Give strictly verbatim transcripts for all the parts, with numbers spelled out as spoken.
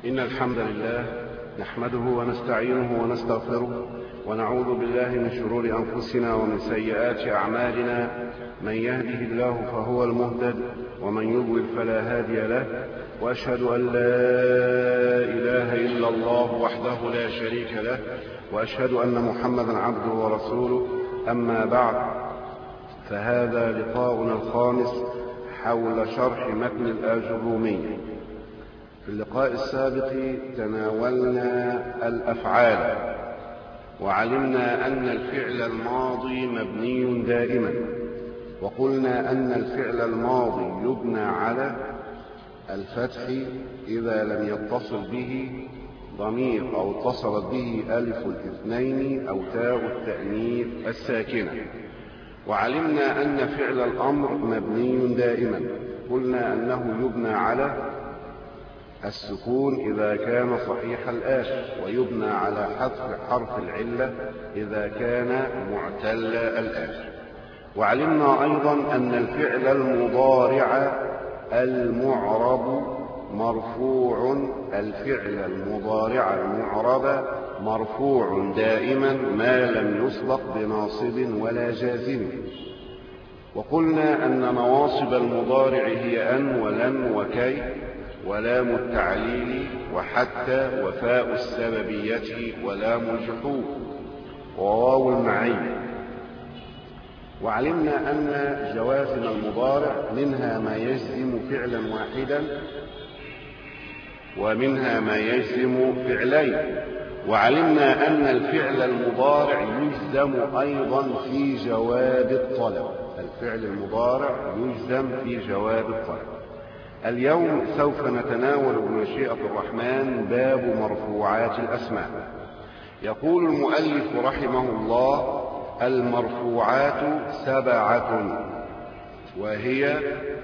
إن الحمد لله نحمده ونستعينه ونستغفره ونعوذ بالله من شرور أنفسنا ومن سيئات أعمالنا. من يهده الله فهو المهتد ومن يضلل فلا هادي له، وأشهد أن لا إله إلا الله وحده لا شريك له، وأشهد أن محمدا عبده ورسوله. أما بعد، فهذا لقاؤنا الخامس حول شرح متن الآجرومية. في اللقاء السابق تناولنا الأفعال، وعلمنا أن الفعل الماضي مبني دائما، وقلنا أن الفعل الماضي يبنى على الفتح إذا لم يتصل به ضمير أو اتصلت به ألف الاثنين أو تاء التأنيث الساكنة. وعلمنا أن فعل الأمر مبني دائما، قلنا أنه يبنى على السكون إذا كان صحيح الآخر، ويبنى على حذف حرف العلة إذا كان معتل الآخر. وعلمنا أيضا أن الفعل المضارع المعرب مرفوع الفعل المضارع المعرب مرفوع دائما ما لم يسبق بناصب ولا جازم. وقلنا أن نواصب المضارع هي أن ولن وكي ولام التعليل وحتى وفاء السببية ولام الجحود وواو المعية. وعلمنا أن جوازم المضارع منها ما يجزم فعلا واحدا ومنها ما يجزم فعلين. وعلمنا أن الفعل المضارع يجزم أيضا في جواب الطلب، الفعل المضارع يجزم في جواب الطلب. اليوم سوف نتناول بمشيئة الرحمن باب مرفوعات الأسماء. يقول المؤلف رحمه الله: المرفوعات سبعة، وهي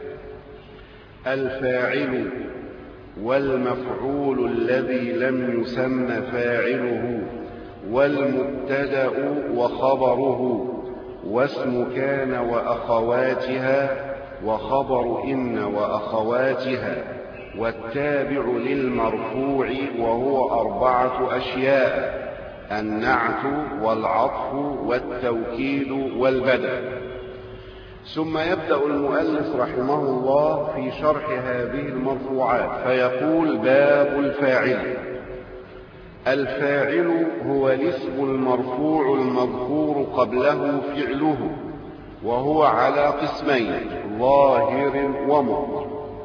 الفاعل والمفعول الذي لم يسم فاعله، والمبتدأ وخبره، واسم كان وأخواتها، وخبر إن وأخواتها، والتابع للمرفوع وهو أربعة أشياء: النعت والعطف والتوكيد والبدل. ثم يبدأ المؤلف رحمه الله في شرح هذه المرفوعات فيقول: باب الفاعل. الفاعل هو الاسم المرفوع المذكور قبله فعله، وهو على قسمين: ظاهر ومضمر.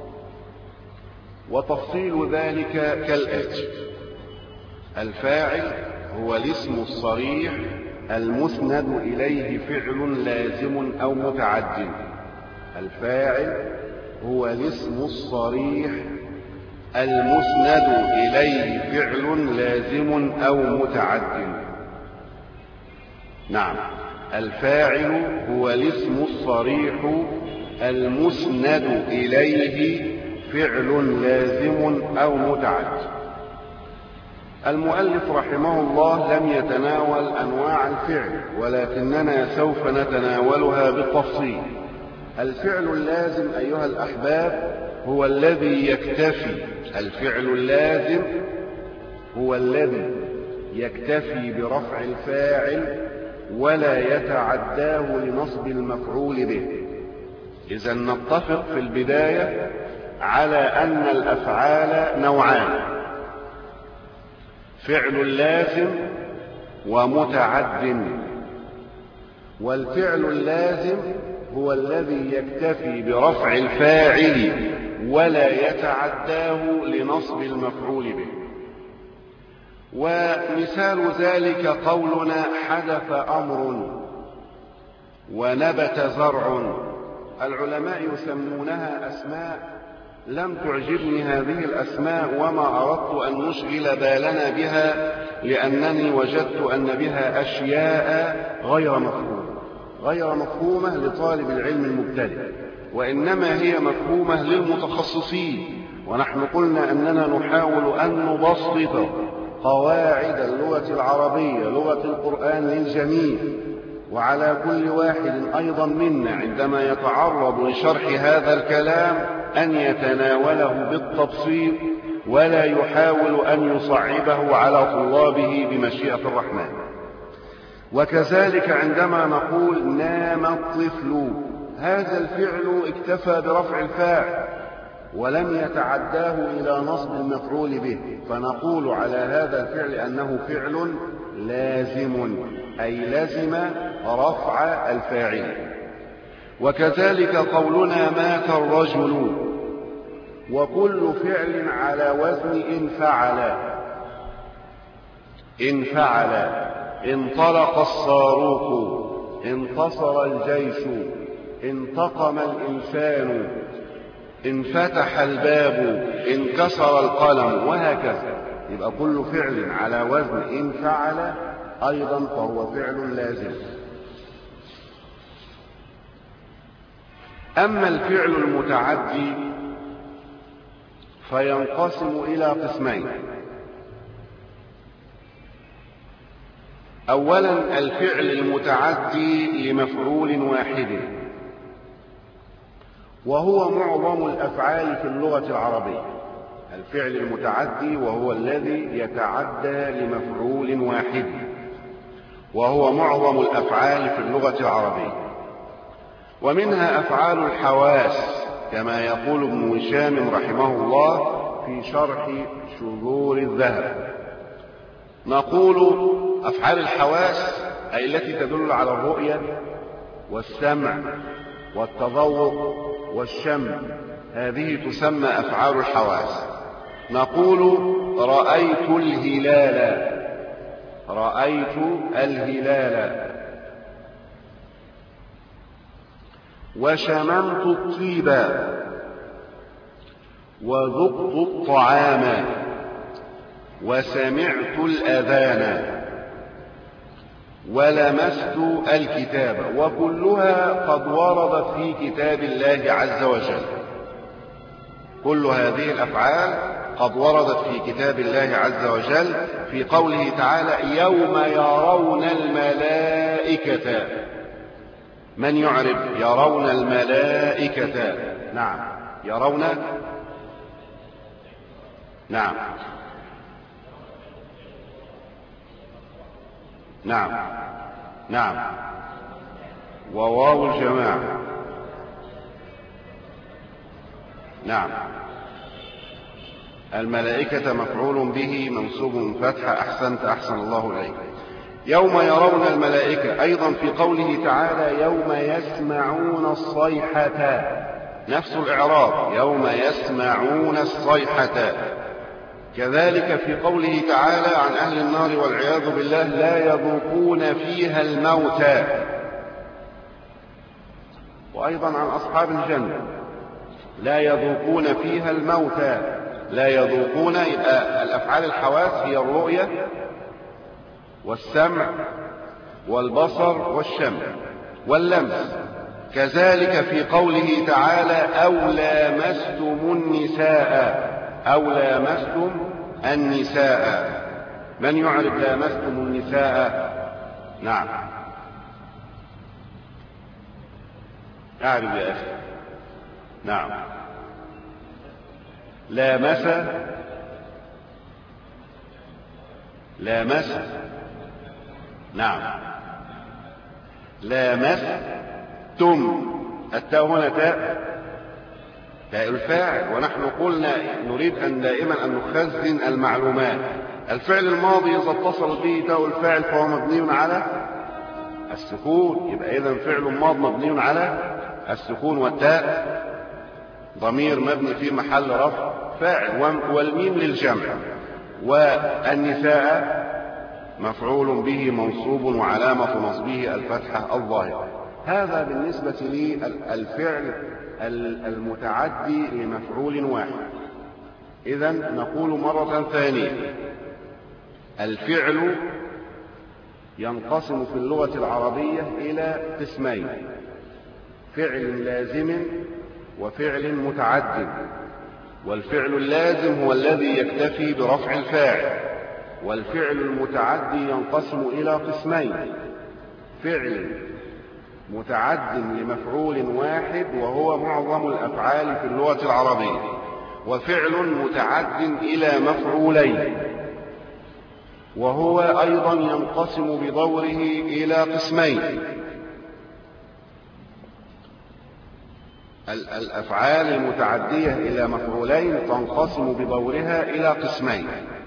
وتفصيل ذلك كالآتي: الفاعل هو الاسم الصريح المسند إليه فعل لازم أو متعد. الفاعل هو الاسم الصريح المسند إليه فعل لازم أو متعد. نعم، الفاعل هو الاسم الصريح المسند إليه فعل لازم أو متعد. المؤلف رحمه الله لم يتناول أنواع الفعل، ولكننا سوف نتناولها بالتفصيل. الفعل اللازم أيها الأحباب هو الذي يكتفي الفعل اللازم هو الذي يكتفي برفع الفاعل ولا يتعداه لنصب المفعول به. إذا نتفق في البداية على أن الأفعال نوعان: فعل لازم ومتعد. والفعل اللازم هو الذي يكتفي برفع الفاعل ولا يتعداه لنصب المفعول به. ومثال ذلك قولنا: حدث أمر ونبت زرع. العلماء يسمونها أسماء لم تعجبني هذه الأسماء، وما أردت أن نشغل بالنا بها، لأنني وجدت أن بها أشياء غير مفهومة غير مفهومة لطالب العلم المبتدئ، وإنما هي مفهومة للمتخصصين. ونحن قلنا أننا نحاول أن نبسط قواعد اللغة العربية، لغة القرآن، للجميع، وعلى كل واحد أيضا منا عندما يتعرض لشرح هذا الكلام أن يتناوله بالتبسيط ولا يحاول أن يصعبه على طلابه بمشيئة الرحمن. وكذلك عندما نقول نام الطفل، هذا الفعل اكتفى برفع الفاعل ولم يتعداه إلى نصب المفعول به، فنقول على هذا الفعل أنه فعل لازم، أي لزم رفع الفاعل. وكذلك قولنا مات الرجل، وكل فعل على وزن إن فعل. إن فعل، انطلق الصاروخ، انتصر الجيش، انتقم الإنسان، انفتح الباب، انكسر القلم، وهكذا. يبقى كل فعل على وزن إن فعل أيضا فهو فعل لازم. أما الفعل المتعدي فينقسم إلى قسمين. أولا الفعل المتعدي لمفعول واحد، وهو معظم الأفعال في اللغة العربية. الفعل المتعدي وهو الذي يتعدى لمفعول واحد، وهو معظم الأفعال في اللغة العربية. ومنها أفعال الحواس كما يقول ابن هشام رحمه الله في شرح شذور الذهب. نقول أفعال الحواس أي التي تدل على الرؤية والسمع والتذوق والشم، هذه تسمى أفعال الحواس. نقول رأيت الهلال، رأيت الهلال. وشممت الطيب، وذقت الطعام، وسمعت الأذان، ولمست الكتاب. وكلها قد وردت في كتاب الله عز وجل. كل هذه الأفعال قد وردت في كتاب الله عز وجل في قوله تعالى يوم يرون الملائكة. من يعرف يرون الملائكة؟ نعم، يرون، نعم نعم نعم وواو الجماعة، نعم. الملائكة مفعول به منصوب فتحة. أحسنت، أحسن الله إليك. يوم يرون الملائكة أيضا في قوله تعالى يوم يسمعون الصيحة، نفس الإعراب يوم يسمعون الصيحة. كذلك في قوله تعالى عن أهل النار والعياذ بالله لا يذوقون فيها الموت. وأيضا عن أصحاب الجنة لا يذوقون فيها الموت. لا يذوقون، يبقى الأفعال الحواس هي الرؤية والسمع والبصر والشم واللمس. كذلك في قوله تعالى أو لامستم النساء، أو لامستم النساء. من يعرف لامستم النساء؟ نعم، أعرف يا أخي. نعم، لامس، لامس، نعم، لامستم. التاء هنا تاء تاء الفاعل، ونحن قلنا نريد أن دائما أن نخزن المعلومات. الفعل الماضي إذا اتصل به تاء الفاعل فهو مبني على السكون، يبقى إذن فعل ماض مبني على السكون، والتاء ضمير مبني في محل رفع فاعل، والميم للجمع. والنساء مفعول به منصوب وعلامة نصبه الفتحة الظاهرة. هذا بالنسبة للفعل المتعدي لمفعول واحد. إذن نقول مرة ثانية الفعل ينقسم في اللغة العربية إلى قسمين: فعل لازم وفعل متعد. والفعل اللازم هو الذي يكتفي برفع الفاعل، والفعل المتعدي ينقسم إلى قسمين: فعل متعد لمفعول واحد وهو معظم الأفعال في اللغة العربية، وفعل متعد إلى مفعولين، وهو أيضا ينقسم بدوره إلى قسمين. الأفعال المتعدية إلى مفعولين تنقسم بدورها إلى قسمين.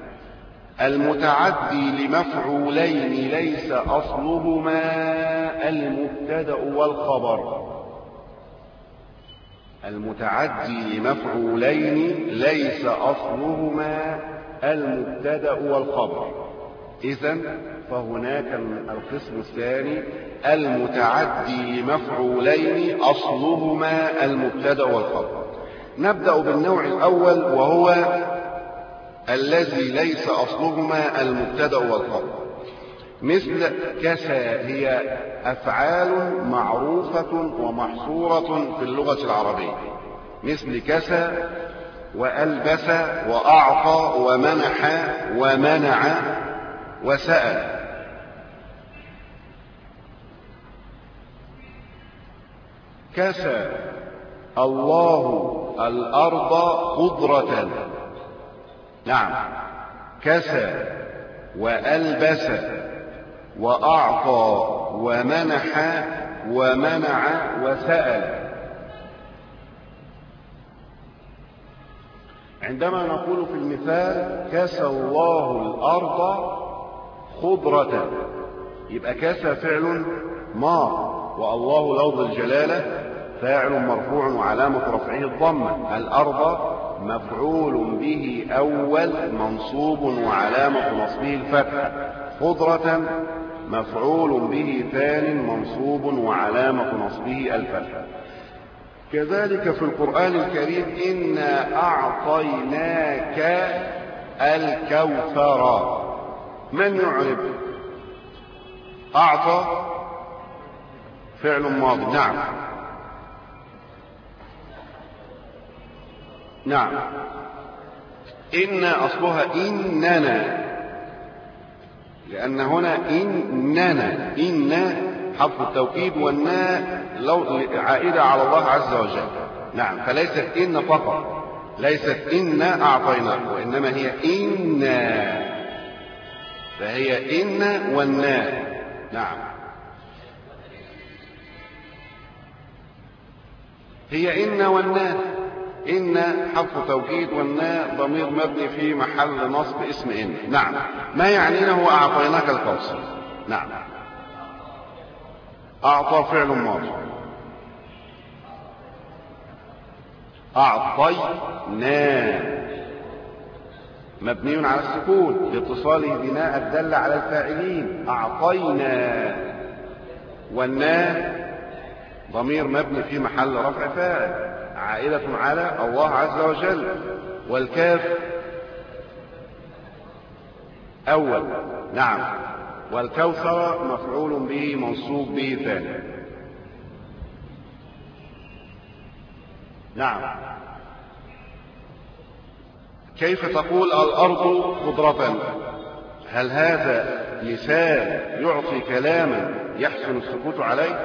المتعدي لمفعولين ليس أصلهما المبتدأ والخبر. المتعدي لمفعولين ليس أصلهما المبتدأ والخبر. إذن فهناك القسم الثاني المتعدي لمفعولين أصلهما المبتدأ والخبر. نبدأ بالنوع الأول وهو الذي ليس أصلهما المبتدأ والخبر. مثل كسى، هي أفعال معروفة ومحصورة في اللغة العربية، مثل كسى وألبس وأعطى ومنح ومنع وسأل. كسى الله الأرض خضرة. نعم، كسى وألبس وأعطى ومنح ومنع وسأل. عندما نقول في المثال كسى الله الأرض خضرة، يبقى كسى فعل ماض، والله لفظ الجلالة فاعل مرفوع وعلامة رفعه الضمة. الأرض مفعول به أول منصوب وعلامة نصبه الفتحة. خضرة مفعول به ثان منصوب وعلامة نصبه الفتحة. كذلك في القرآن الكريم إنا أعطيناك الكوثر. من يعرب؟ أعطى فعل ماضي. نعم نعم. إن أصلها إننا، لأن هنا إننا، إن حرف التوكيد والناء عائدة على الله عز وجل. نعم، فليست إن فقط، ليست إن أعطيناك، وإنما هي إنا، فهي إن والناء. نعم، هي إن والناء. إن حرف توكيد والناء ضمير مبني في محل نصب اسم إن. نعم، ما يعنينه أعطيناك الكوثر. نعم، أعطى فعل ماضي، أعطينا مبني على السكون لاتصاله بناء الدل على الفاعلين. أعطينا، والناء ضمير مبني في محل رفع فاعل عائلة على الله عز وجل. والكاف أول. نعم، والكوثر مفعول به منصوب به ثاني. نعم، كيف تقول الأرض خضرة؟ هل هذا مثال يعطي كلاما يحسن السكوت عليه؟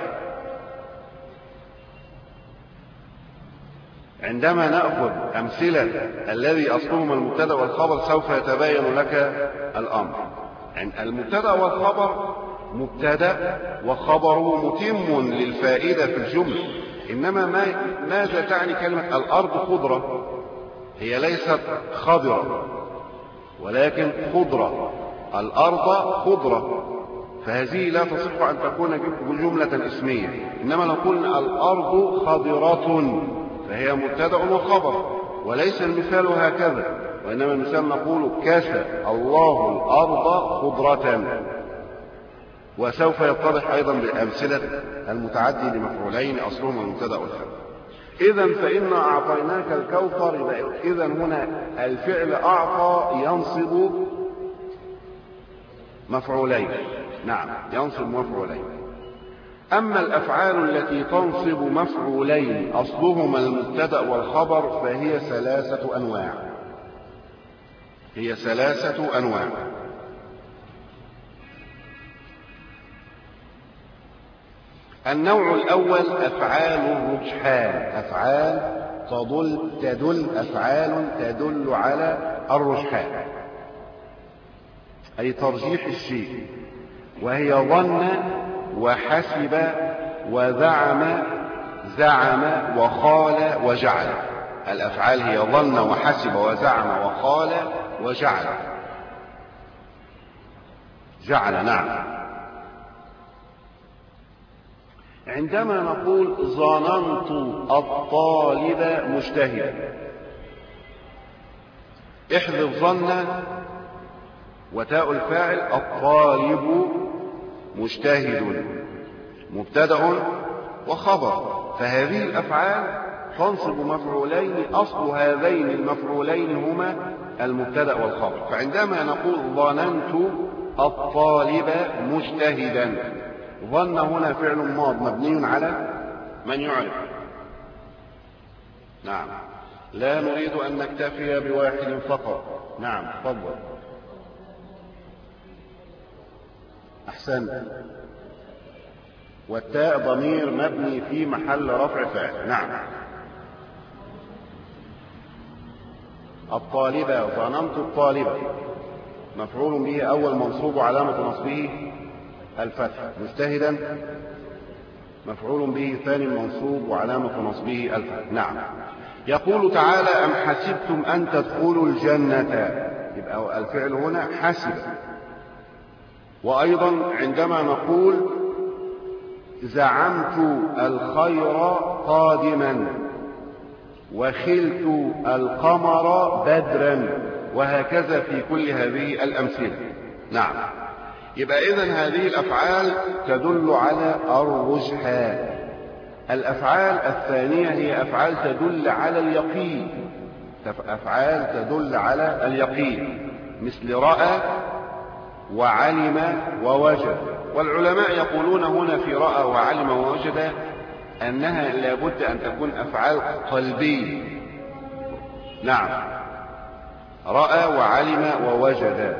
عندما نأخذ أمثلة الذي أصلهما المبتدأ والخبر سوف يتبين لك الأمر. المبتدأ والخبر مبتدأ وخبره متم للفائدة في الجملة. إنما ما ماذا تعني كلمة الأرض خضرة؟ هي ليست خضرة ولكن خضرة. الأرض خضرة، فهذه لا تصح أن تكون جملة اسمية. إنما لو قلنا الأرض خضرة فهي مبتدأ وخبر، وليس المثال هكذا، وإنما المثال نقول كسى الله الأرض خضرة. وسوف يتضح أيضا بأمثلة المتعدي لمفعولين أصلهما المبتدأ والخبر. إذن فإن أعطيناك الكوثر، إذن هنا الفعل أعطى ينصب مفعولين. نعم، ينصب مفعولين. أما الأفعال التي تنصب مفعولين أصلهما المبتدأ والخبر فهي ثلاثة أنواع. هي ثلاثة أنواع. النوع الأول أفعال الرجحان. أفعال تدل, تدل أفعال تدل على الرجحان، أي ترجيح الشيء، وهي ظن وحسب وزعم زعم وقال وجعل. الأفعال هي ظن وحسب وزعم وقال وجعل. جعل نعم. عندما نقول ظننت الطالب مجتهدا، احذف ظن وتاء الفاعل الطالب مجتهد مبتدأ وخبر، فهذه الأفعال تنصب مفعولين أصل هذين المفعولين هما المبتدأ والخبر. فعندما نقول ظننت الطالب مجتهدا، ظن هنا فعل ماض مبني على من يعرف. نعم، لا نريد أن نكتفي بواحد فقط. نعم تفضل. أحسنت. والتاء ضمير مبني في محل رفع فاعل. نعم. الطالبة، ظننت الطالبة مفعول به أول منصوب علامة نصبه الفتح، مجتهدا مفعول به ثاني منصوب وعلامة نصبه الفتح. نعم. يقول تعالى أم حسبتم أن تدخلوا الجنة، يبقى الفعل هنا حسب. وأيضا عندما نقول زعمت الخير قادما وخلت القمر بدرا، وهكذا في كل هذه الأمثلة. نعم. يبقى إذن هذه الأفعال تدل على الرجحان. الأفعال الثانية هي أفعال تدل على اليقين، أفعال تدل على اليقين مثل رأى وعلم ووجد. والعلماء يقولون هنا في رأى وعلم ووجد أنها لابد أن تكون أفعال قلبية. نعم، رأى وعلم ووجد،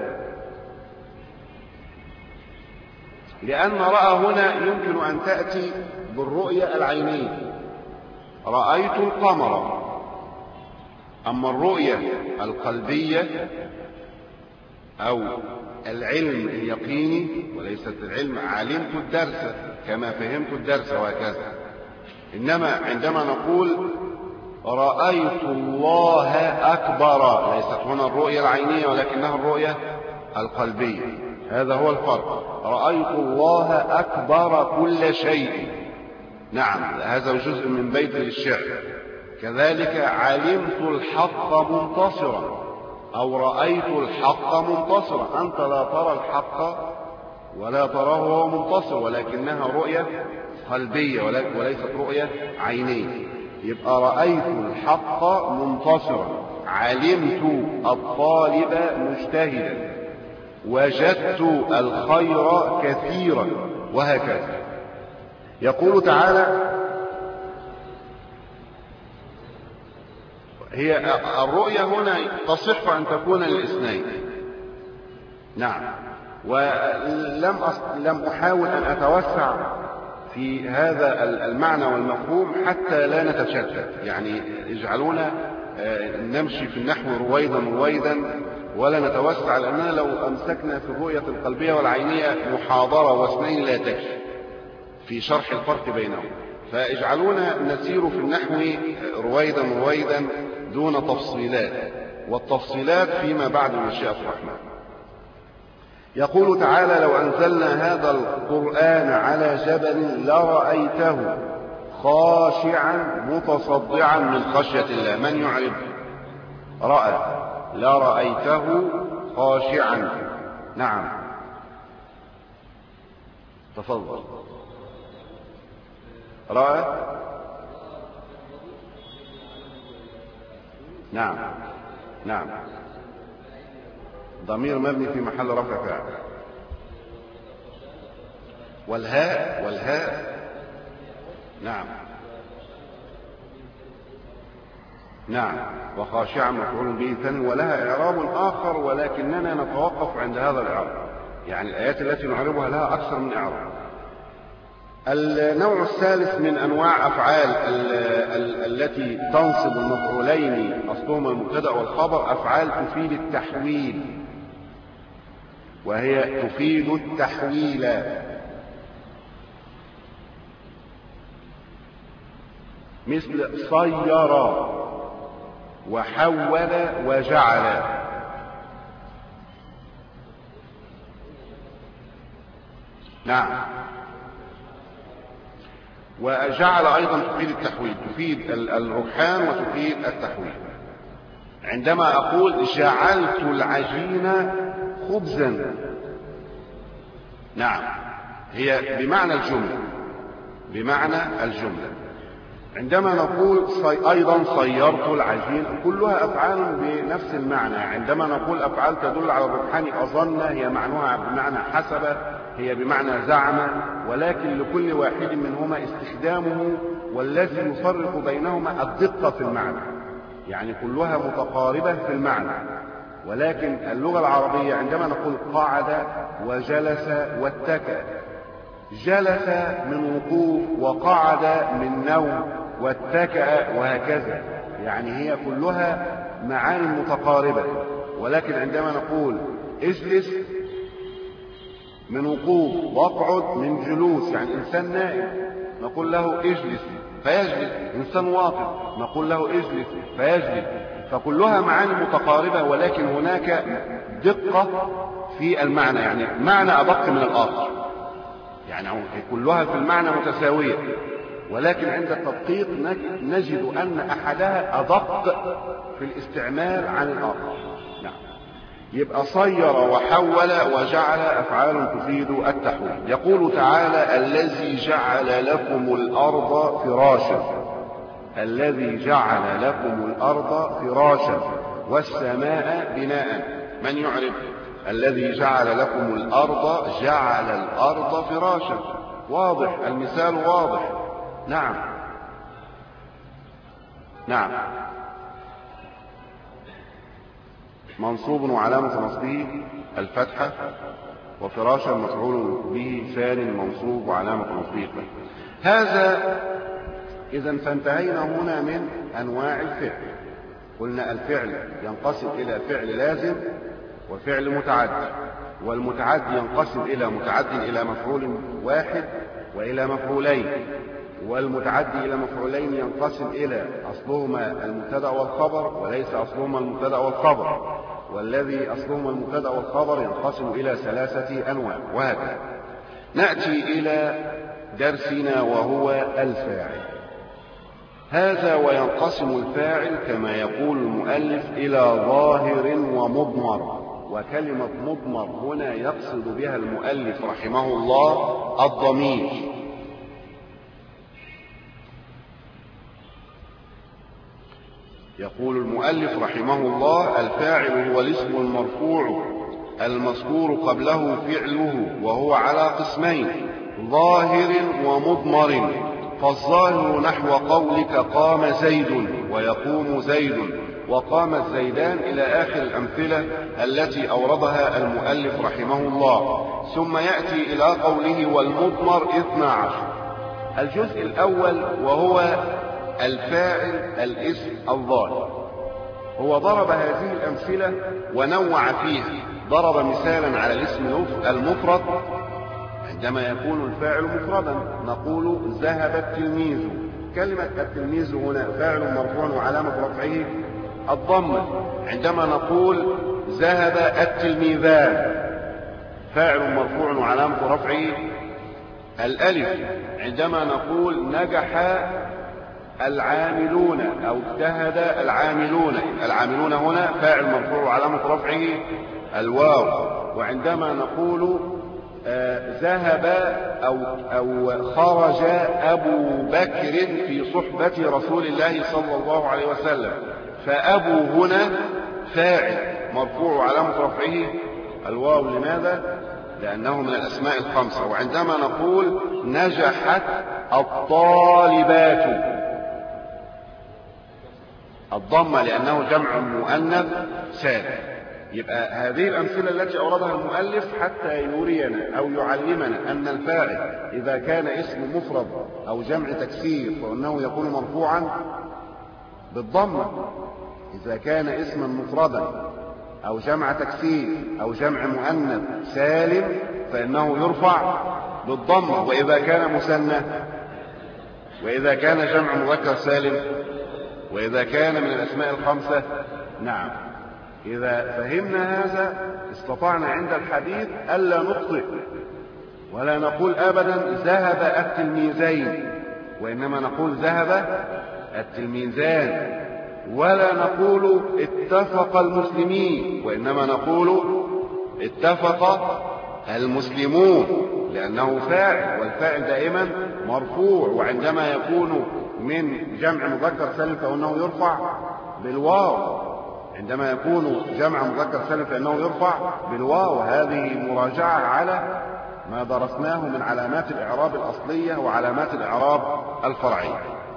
لأن رأى هنا يمكن أن تأتي بالرؤية العينية، رأيت القمر. أما الرؤية القلبية أو العلم اليقيني، وليست العلم علمت الدرس كما فهمت الدرس وهكذا، إنما عندما نقول رأيت الله أكبر، ليست هنا الرؤية العينية ولكنها الرؤية القلبية. هذا هو الفرق. رأيت الله أكبر كل شيء. نعم، هذا جزء من بيت الشعر. كذلك علمت الحق منتصرا، أو رأيت الحق منتصرا. أنت لا ترى الحق ولا تراه وهو منتصر، ولكنها رؤية قلبية وليست رؤية عينية. يبقى رأيت الحق منتصرا، علمت الطالب مجتهدا، وجدت الخير كثيرا، وهكذا. يقول تعالى هي الرؤية هنا تصح أن تكون للاثنين. نعم. ولم لم أحاول أن أتوسع في هذا المعنى والمفهوم حتى لا نتشتت، يعني اجعلونا نمشي في النحو رويدا رويدا ولا نتوسع، لأننا لو أمسكنا في الرؤية القلبية والعينية محاضرة واثنين لا تكفي في شرح الفرق بينهم. فاجعلونا نسير في النحو رويدا رويدا دون تفصيلات، والتفصيلات فيما بعد مشيئة الرحمن. يقول تعالى لو أنزلنا هذا القرآن على جبل لرأيته خاشعا متصدعا من خشية الله. من يعرف رأى؟ لرأيته خاشعا. نعم تفضل. رأى. نعم نعم، ضمير مبني في محل رفع فاعل. والهاء والهاء نعم نعم، وخاشعا مفعول به ثاني، ولها إعراب آخر ولكننا نتوقف عند هذا الإعراب، يعني الآيات التي نعربها لها أكثر من إعراب. النوع الثالث من أنواع أفعال ال ال التي تنصب المفعولين أصلهما المبتدأ والخبر أفعال تفيد التحويل، وهي تفيد التحويل، مثل صير وحول وجعل. نعم. وجعل أيضا تفيد التحويل، تفيد الرجحان وتفيد التحويل. عندما أقول جعلت العجين خبزا، نعم، هي بمعنى الجملة، بمعنى الجملة. عندما نقول صي... أيضا صيرت العجين، كلها أفعال بنفس المعنى. عندما نقول أفعال تدل على الرجحان أظن، هي معنوها بمعنى حسب، هي بمعنى زعم، ولكن لكل واحد منهما استخدامه، والذي يفرق بينهما الدقة في المعنى. يعني كلها متقاربة في المعنى، ولكن اللغة العربية عندما نقول قعد وجلس واتكأ، جلس من وقوف وقعد من نوم واتكأ وهكذا، يعني هي كلها معاني متقاربة. ولكن عندما نقول اجلس من وقوف واقعد من جلوس، يعني إنسان نائم نقول له اجلس فيجلس، إنسان واقف نقول له اجلس فيجلس، فكلها معاني متقاربة، ولكن هناك دقة في المعنى، يعني معنى أدق من الآخر، يعني كلها في المعنى متساوية، ولكن عند التدقيق نجد أن أحدها أدق في الاستعمال عن الآخر. نعم. يبقى صير وحول وجعل أفعال تفيد التحويل. يقول تعالى الذي جعل لكم الأرض فراشا، الذي جعل لكم الأرض فراشا والسماء بناء. من يعرف الذي جعل لكم الأرض؟ جعل الأرض فراشا، واضح، المثال واضح. نعم نعم. منصوب وعلامة نصبه الفتحة، وفراشا مفعول به ثاني منصوب وعلامة نصبه الفتحة. هذا إذا فانتهينا هنا من أنواع الفعل. قلنا الفعل ينقسم إلى فعل لازم وفعل متعدي، والمتعدي ينقسم إلى متعد إلى مفعول واحد وإلى مفعولين، والمتعدي إلى مفعولين ينقسم إلى أصلهما المبتدأ والخبر وليس أصلهما المبتدأ والخبر، والذي أصلهما المبتدأ والخبر ينقسم إلى ثلاثة أنواع، وهكذا. نأتي إلى درسنا وهو الفاعل. هذا وينقسم الفاعل كما يقول المؤلف إلى ظاهر ومضمر، وكلمة مضمر هنا يقصد بها المؤلف رحمه الله الضمير. يقول المؤلف رحمه الله الفاعل هو الاسم المرفوع المذكور قبله فعله، وهو على قسمين ظاهر ومضمر. فالظاهر نحو قولك قام زيد ويقوم زيد وقام الزيدان إلى آخر الأمثلة التي أوردها المؤلف رحمه الله. ثم يأتي إلى قوله والمضمر اثنا عشر. الجزء الأول وهو الفاعل الاسم الظاهر، هو ضرب هذه الأمثلة ونوع فيها. ضرب مثالا على الاسم المفرد عندما يكون الفاعل مفردا نقول ذهب التلميذ. كلمة التلميذ هنا فاعل مرفوع وعلامة رفعه الضمة. عندما نقول ذهب التلميذان فاعل مرفوع وعلامة رفعه الألف. عندما نقول نجح العاملون أو اجتهد العاملون، العاملون هنا فاعل مرفوع وعلامة رفعه الواو. وعندما نقول آه ذهب أو, أو خرج أبو بكر في صحبة رسول الله صلى الله عليه وسلم، فأبو هنا فاعل مرفوع وعلامة رفعه الواو. لماذا؟ لأنه من الأسماء الخمسة. وعندما نقول نجحت الطالبات الضمة لأنه جمع مؤنث سالم. يبقى هذه الأمثلة التي أوردها المؤلف حتى يرينا أو يعلمنا أن الفاعل إذا كان اسم مفرد أو جمع تكسير فإنه يكون مرفوعا بالضمة، إذا كان اسما مفردا أو جمع تكسير أو جمع مؤنث سالم فإنه يرفع بالضمة، وإذا كان مثنى، وإذا كان جمع مذكر سالم، وإذا كان من الأسماء الخمسة. نعم، إذا فهمنا هذا استطعنا عند الحديث ألا نخطئ ولا نقول أبدا ذهب التلميذين، وإنما نقول ذهب التلميذان، ولا نقول اتفق المسلمين، وإنما نقول اتفق المسلمون، لأنه فاعل، والفاعل دائما مرفوع، وعندما يكون من جمع مذكر سالم فإنه يرفع بالواو، عندما يكون جمع مذكر سالم فإنه يرفع بالواو. هذه مراجعة على ما درسناه من علامات الإعراب الأصلية وعلامات الإعراب الفرعية.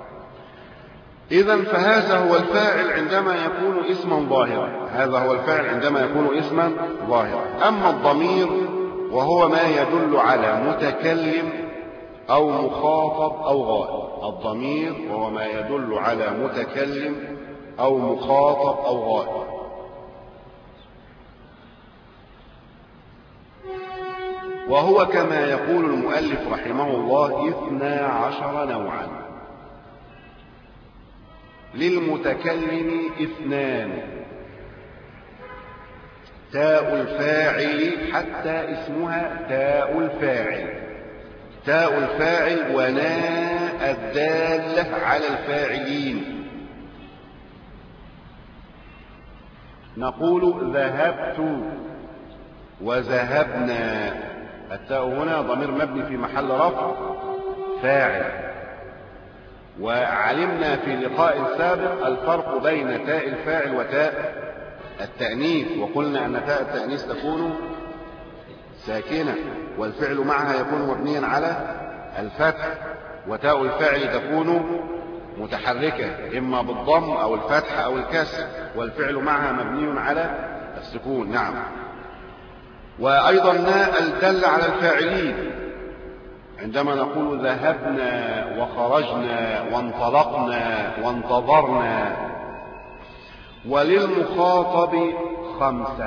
إذن فهذا هو الفاعل عندما يكون اسما ظاهرا، هذا هو الفاعل عندما يكون اسما ظاهرا. أما الضمير وهو ما يدل على متكلم أو مخاطب أو غائب، الضمير وهو ما يدل على متكلم أو مخاطب أو غائب. وهو كما يقول المؤلف رحمه الله اثنا عشر نوعا، للمتكلم اثنان، تاء الفاعل حتى اسمها تاء الفاعل، تاء الفاعل وناء الدالة على الفاعلين. نقول ذهبت وذهبنا، التاء هنا ضمير مبني في محل رفع فاعل. وعلمنا في لقاء سابق الفرق بين تاء الفاعل وتاء التأنيث، وقلنا أن تاء التأنيث تكون ساكنة والفعل معها يكون مبنيا على الفتح، وتاء الفاعل تكون متحركة إما بالضم أو الفتح أو الكسر، والفعل معها مبني على السكون. نعم. وأيضا ناء الدل على الفاعلين، عندما نقول ذهبنا وخرجنا وانطلقنا وانتظرنا. وللمخاطب خمسة،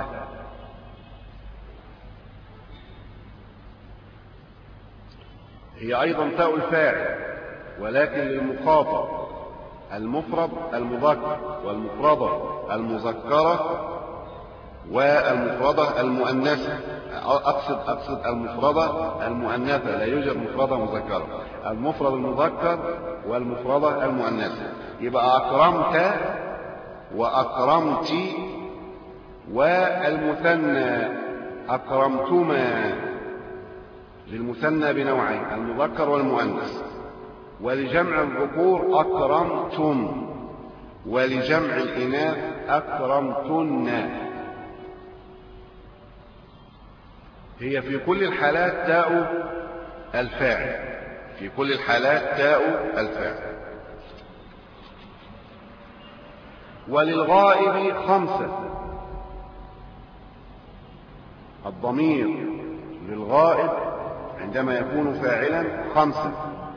هي أيضا تاء الفاعل، ولكن للمخاطب المفرد المذكر والمفردة المذكرة والمفردة المؤنثة. أقصد أقصد المفردة المؤنثة، لا يوجد مفردة مذكرة، المفرد المذكر والمفردة المؤنثة. يبقى أكرمت وأكرمت، والمثنى أكرمتما، للمثنى بنوعين المذكر والمؤنث. ولجمع الذكور أكرمتم، ولجمع الإناث أكرمتن. هي في كل الحالات تاء الفاعل، في كل الحالات تاء الفاعل. وللغائب خمسة، الضمير للغائب عندما يكون فاعلا خمسة،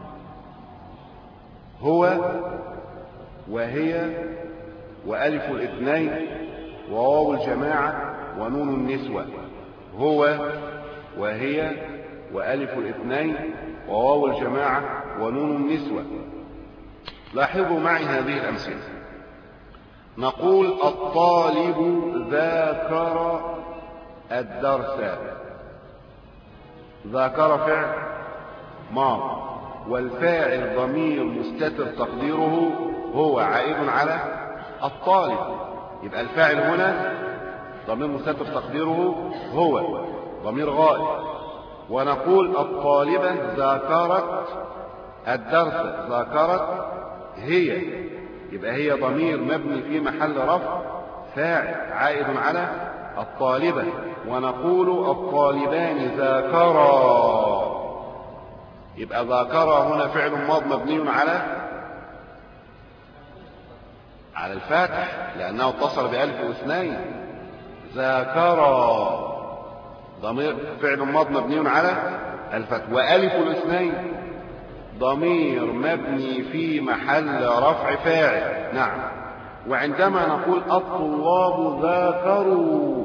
هو وهي وألف الاثنين وواو الجماعة ونون النسوة. هو وهي وألف الاثنين وواو الجماعة ونون النسوة. لاحظوا معي هذه الأمثلة. نقول الطالب ذاكر الدرس، ذاكر فعل ماض، والفاعل ضمير مستتر تقديره هو عائد على الطالب. يبقى الفاعل هنا ضمير مستتر تقديره هو ضمير غائب. ونقول الطالبة ذاكرت الدرس، ذاكرت هي، يبقى هي ضمير مبني في محل رفع فاعل عائد على الطالبة. ونقول الطالبان ذاكرا، يبقى ذاكرا هنا فعل ماض مبني على على الفتح لأنه اتصل بألف واثنين، ذاكرا ضمير فعل ماض مبني على الفتح، وألف الاثنين ضمير مبني في محل رفع فاعل. نعم. وعندما نقول الطلاب ذاكروا،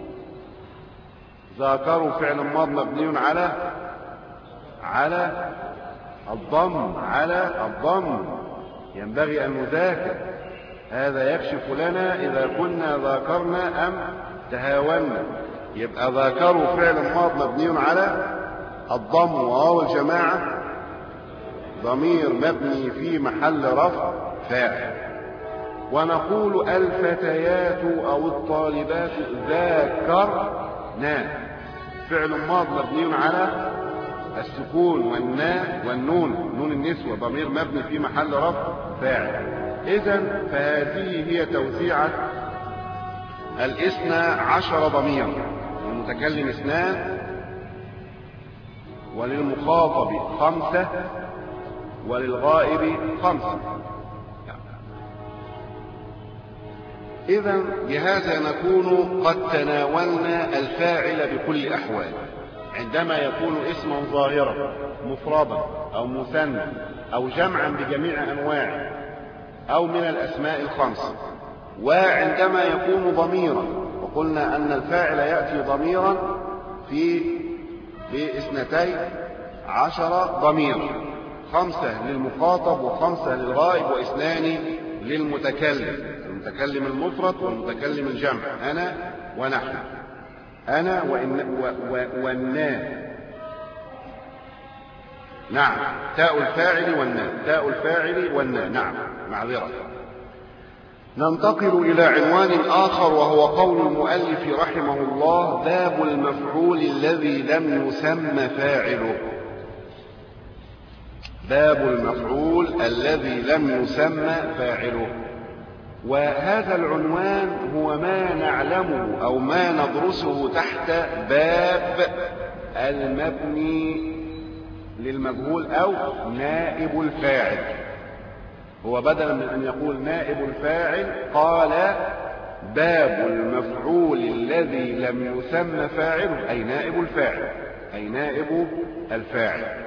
ذاكروا فعل ماض مبني على على الضم، على الضم، ينبغي أن نذاكر. هذا يكشف لنا إذا كنا ذاكرنا أم تهاونا. يبقى ذاكروا فعل ماض مبني على الضم وواو الجماعة ضمير مبني في محل رفع فاعل. ونقول الفتيات أو الطالبات ذاكرنا فعل ماض مبني على السكون والناء والنون، نون النسوة ضمير مبني في محل رفع فاعل. إذن فهذه هي توزيعة الاثنى عشر ضمير، للمتكلم اثنان، وللمخاطب خمسة، وللغائب خمسة. إذن بهذا نكون قد تناولنا الفاعل بكل أحوال. عندما يكون اسما ظاهرا مفردا أو مثنى أو جمعا بجميع أنواعه أو من الأسماء الخمسة، وعندما يكون ضميرا، وقلنا أن الفاعل يأتي ضميرا في باثنتي عشر ضمير، خمسة للمخاطب وخمسة للغائب واثنان للمتكلم، المتكلم المفرد والمتكلم الجمع، أنا ونحن، أنا والنا. نعم. تاء الفاعل والنا، تاء الفاعل والنا. نعم، معذرة. ننتقل إلى عنوان آخر، وهو قول المؤلف رحمه الله: باب المفعول الذي لم يسمى فاعله. باب المفعول الذي لم يسمى فاعله. وهذا العنوان هو ما نعلمه أو ما ندرسه تحت باب المبني للمجهول أو نائب الفاعل. هو بدلا من أن يقول نائب الفاعل قال باب المفعول الذي لم يسمى فاعله، أي نائب الفاعل، أي نائب الفاعل.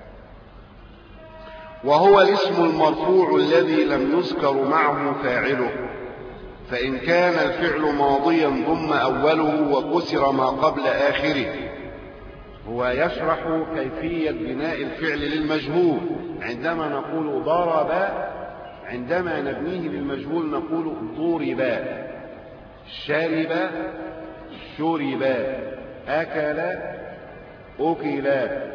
وهو الاسم المرفوع الذي لم يذكر معه فاعله، فإن كان الفعل ماضيا ضم أوله وكسر ما قبل آخره. هو يشرح كيفية بناء الفعل للمجهول. عندما نقول ضرب، عندما نبنيه للمجهول نقول ضرب، شرب شرب، أكل أكل،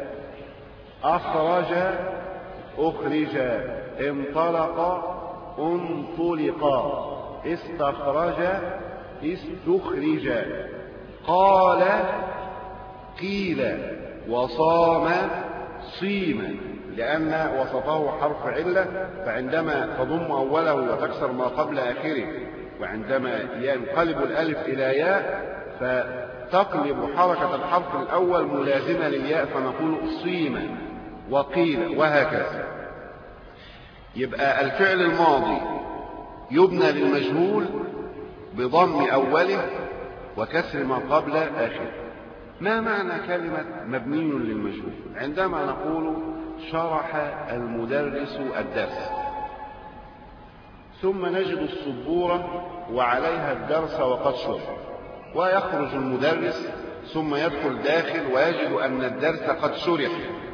أخرج أخرج، انطلق انطلق، استخرج استخرج، قال قيل، وصام صيم، لأن وسطه حرف علة، فعندما تضم أوله وتكسر ما قبل آخره، وعندما ينقلب الألف إلى ياء فتقلب حركة الحرف الأول ملازمة للياء، فنقول صيم وقيل، وهكذا. يبقى الفعل الماضي يبنى للمجهول بضم أوله وكسر ما قبل آخره. ما معنى كلمة مبني للمجهول؟ عندما نقول شرح المدرس الدرس، ثم نجد السبورة وعليها الدرس وقد شرح، ويخرج المدرس ثم يدخل داخل ويجد أن الدرس قد شرح،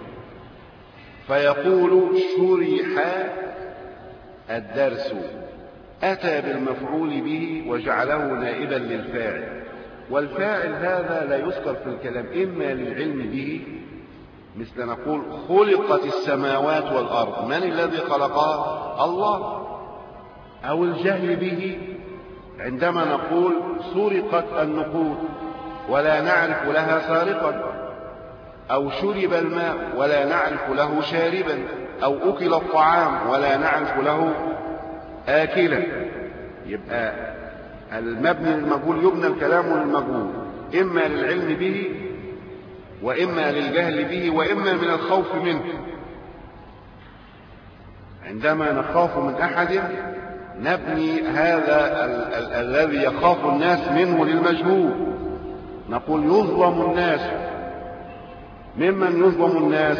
فيقول شرح الدرس، أتى بالمفعول به وجعله نائبا للفاعل. والفاعل هذا لا يذكر في الكلام إما للعلم به، مثل نقول خلقت السماوات والأرض، من الذي خلقها؟ الله، أو الجهل به، عندما نقول سرقت النقود ولا نعرف لها سارقا، أو شرب الماء ولا نعرف له شاربا، أو أكل الطعام ولا نعرف له آكلا. يبقى المبني للمجهول يبنى الكلام للمجهول إما للعلم به، وإما للجهل به، وإما من الخوف منه. عندما نخاف من أحد نبني هذا ال ال الذي يخاف الناس منه للمجهول، نقول يظلم الناس. ممن يظلم الناس؟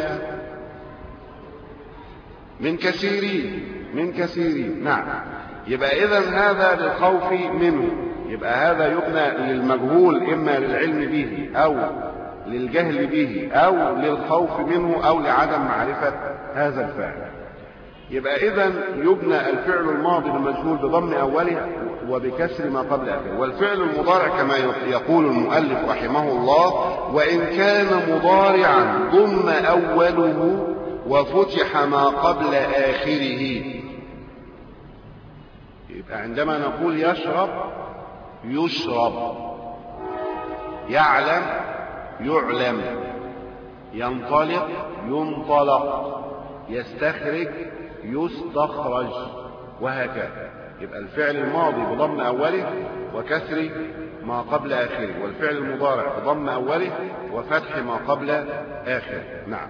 من كثيرين، من كثيرين. نعم. يبقى إذن هذا للخوف منه، يبقى هذا يبنى للمجهول إما للعلم به أو للجهل به أو للخوف منه أو لعدم معرفة هذا الفعل. يبقى إذن يبنى الفعل الماضي المجهول بضم أوله وبكسر ما قبل آخره. والفعل المضارع كما يقول المؤلف رحمه الله: وإن كان مضارعا ضم أوله وفتح ما قبل آخره. يبقى عندما نقول يشرب يشرب، يعلم يعلم، ينطلق ينطلق، يستخرج يستخرج، وهكذا. يبقى الفعل الماضي بضم أوله وكسر ما قبل آخره، والفعل المضارع بضم أوله وفتح ما قبل آخره. نعم.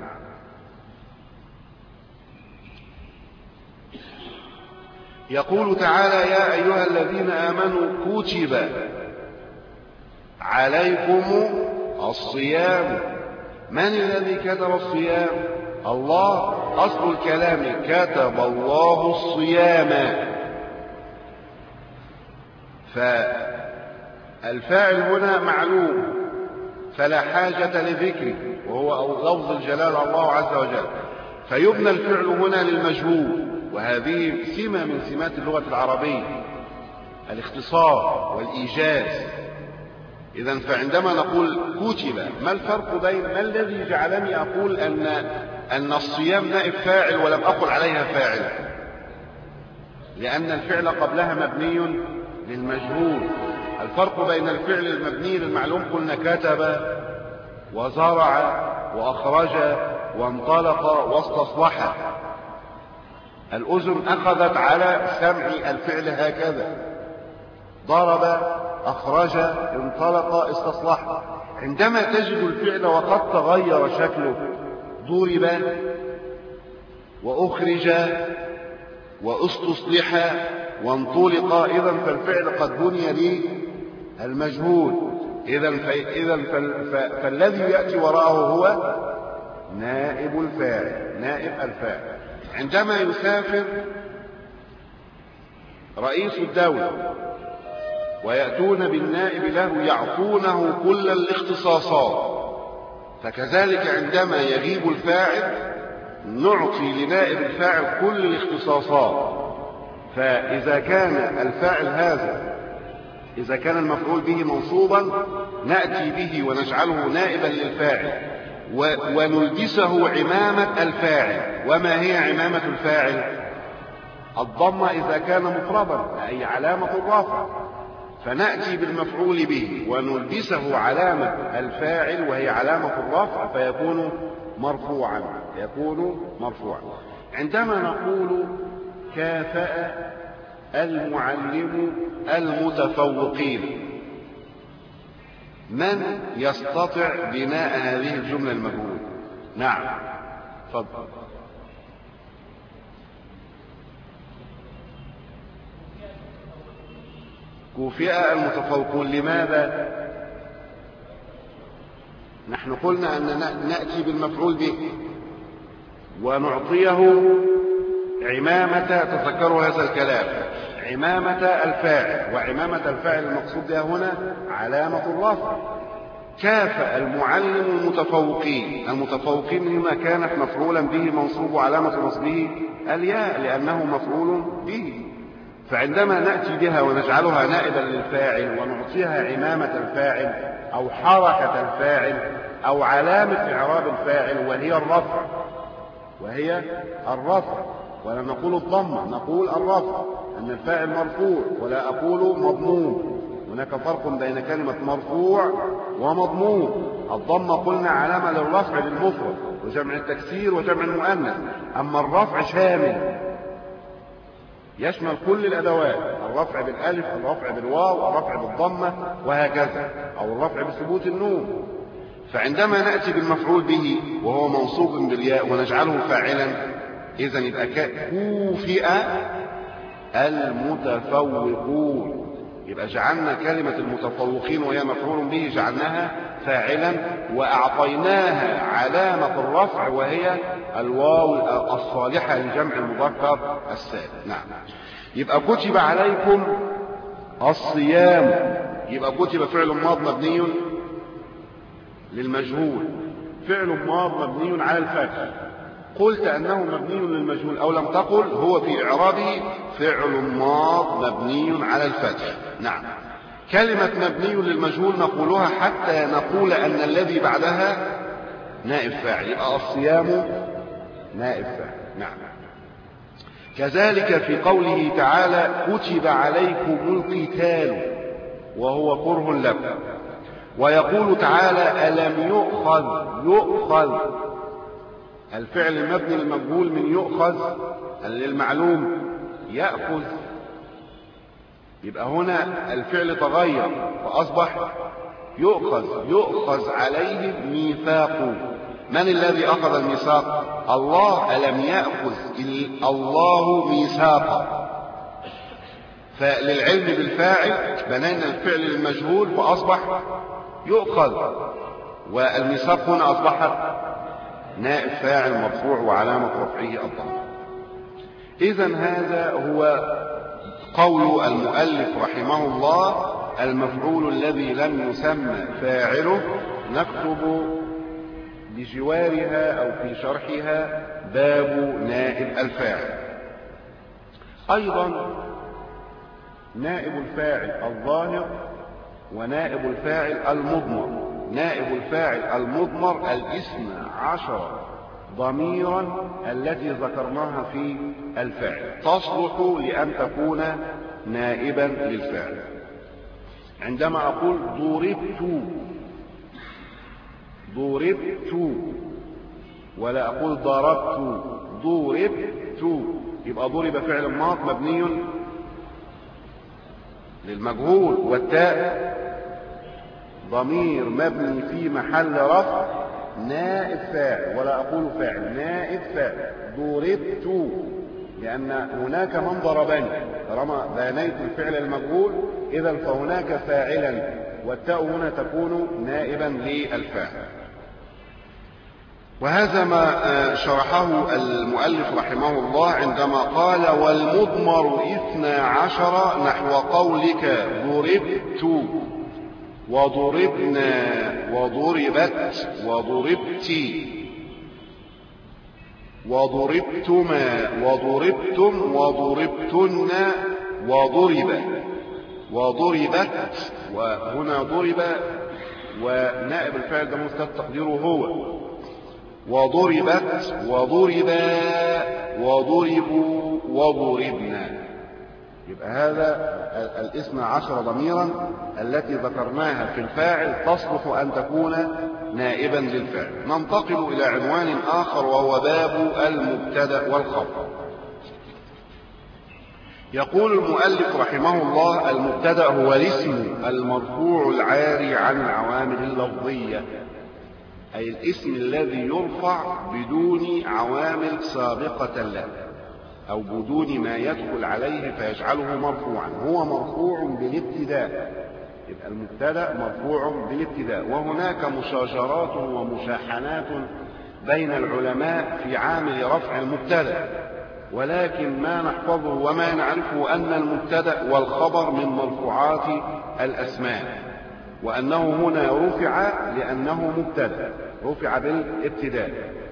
يقول تعالى: يا أيها الذين آمنوا كتب عليكم الصيام. من الذي كتب الصيام؟ الله. أصل الكلام: كتب الله الصيام. فالفاعل هنا معلوم فلا حاجة لذكره، وهو لفظ الجلال الله عز وجل، فيبنى الفعل هنا للمجهول. وهذه سمة من سمات اللغة العربية، الاختصار والإيجاز. إذن فعندما نقول كتب، ما الفرق بين ما الذي جعلني أقول أن أن الصيام نائب فاعل ولم أقل عليها فاعل؟ لأن الفعل قبلها مبني للمجهول. الفرق بين الفعل المبني للمعلوم قلنا كتب وزرع وأخرج وانطلق واستصلح. الأذن أخذت على سمع الفعل هكذا: ضرب، أخرج، انطلق، استصلح. عندما تجد الفعل وقد تغير شكله، ضرب وأخرج واستصلح وانطلق، إذن فالفعل قد بني للمجهول. إذن فالذي يأتي وراءه هو نائب الفاعل، نائب الفاعل. عندما يسافر رئيس الدولة ويأتون بالنائب له يعطونه كل الاختصاصات، فكذلك عندما يغيب الفاعل نعطي لنائب الفاعل كل الاختصاصات. فإذا كان الفاعل هذا، إذا كان المفعول به منصوبا، نأتي به ونجعله نائبا للفاعل ونلبسه عمامة الفاعل. وما هي عمامة الفاعل؟ الضمة إذا كان مفردا، أي علامة الرفع، فنأتي بالمفعول به ونلبسه علامة الفاعل وهي علامة الرفع، فيكون مرفوعا، يكون مرفوعا. عندما نقول كافأ المعلم المتفوقين، من يستطيع بناء هذه الجملة المجهولة؟ نعم، تفضل. كوفئ المتفوقون. لماذا؟ نحن قلنا أن نأتي بالمفعول به ونعطيه عمامة، تذكروا هذا الكلام، عمامة الفاعل، وعمامة الفاعل المقصود بها هنا علامة الرفع. كافأ المعلم المتفوقين، المتفوقين هنا كانت مفعولا به منصوب وعلامة نصبه الياء لأنه مفعول به. فعندما نأتي بها ونجعلها نائبا للفاعل ونعطيها عمامة الفاعل أو حركة الفاعل أو علامة إعراب الفاعل وهي الرفع، وهي الرفع، ولا نقول الضمة، نقول الرفع، أن الفاعل مرفوع، ولا أقول مضموم. هناك فرق بين كلمة مرفوع ومضموم. الضمة قلنا علامة للرفع للمفرد وجمع التكسير وجمع المؤنث، أما الرفع شامل يشمل كل الأدوات، الرفع بالألف، الرفع بالواو، الرفع بالضمة، وهكذا، أو الرفع بثبوت النون. فعندما نأتي بالمفعول به وهو منصوب بالياء ونجعله فاعلا، إذن يبقى كوفئ المتفوقون. يبقى جعلنا كلمة المتفوقين وهي مفعول به جعلناها فاعلا، وأعطيناها علامة الرفع وهي الواو الصالحة لجمع المذكر السالم. نعم. يبقى كتب عليكم الصيام، يبقى كتب فعل ماض مبني للمجهول، فعل ماض مبني على الفتح. قلت أنه مبني للمجهول أو لم تقل، هو في إعرابه فعل ماض مبني على الفتح. نعم. كلمة مبني للمجهول نقولها حتى نقول أن الذي بعدها نائب فاعل، يبقى الصيام نائب فاعل. نعم. كذلك في قوله تعالى كتب عليكم القتال وهو كره لكم. ويقول تعالى ألم يؤخذ، يؤخذ الفعل المبني للمجهول من يؤخذ للمعلوم يأخذ، يبقى هنا الفعل تغير فأصبح يؤخذ، يؤخذ عليهم ميثاق. من الذي أخذ الميثاق؟ الله. ألم يأخذ الله ميثاقا، فللعلم بالفاعل بنينا الفعل المجهول فأصبح يؤخذ، والميثاق هنا أصبح نائب فاعل مرفوع وعلامة رفعه الضمة. إذن هذا هو قول المؤلف رحمه الله: المفعول الذي لم يسمى فاعله نكتب بجوارها أو في شرحها باب نائب الفاعل. أيضا نائب الفاعل الظاهر ونائب الفاعل المضمر. نائب الفاعل المضمر الاثنى عشر ضميرا التي ذكرناها في الفاعل تصلح لأن تكون نائبا للفاعل. عندما أقول ضربت، ضربت، ولا أقول ضربت، ضربت، يبقى ضرب فعل ماض مبني للمجهول، والتاء ضمير مبني في محل رفع نائب فاعل، ولا أقول فاعل، نائب فاعل. ضربت لأن هناك من ضربني، طالما بنيت الفعل المجهول إذا فهناك فاعلا، والتاء هنا تكون نائبا للفاعل. وهذا ما شرحه المؤلف رحمه الله عندما قال: والمضمر اثنى عشر نحو قولك ضربت وضربنا وضربت وضربت وضربتما وضربتم وضربتن وضرب وضربت، وهنا ضرب ونائب الفاعل ده مستتر تقديره هو، وضربت وضربا وضربوا وضربنا. يبقى هذا الاثنى عشر ضميرا التي ذكرناها في الفاعل تصلح أن تكون نائبا للفاعل. ننتقل إلى عنوان آخر وهو باب المبتدأ والخبر. يقول المؤلف رحمه الله: المبتدأ هو الاسم المرفوع العاري عن العوامل اللفظية، أي الاسم الذي يرفع بدون عوامل سابقة له أو بدون ما يدخل عليه فيجعله مرفوعا. هو مرفوع بالابتداء، يبقى المبتدأ مرفوع بالابتداء. وهناك مشاجرات ومشاحنات بين العلماء في عامل رفع المبتدأ، ولكن ما نحفظه وما نعرفه أن المبتدأ والخبر من مرفوعات الأسماء، وأنه هنا رفع لأنه مبتدأ، رفع بالابتداء.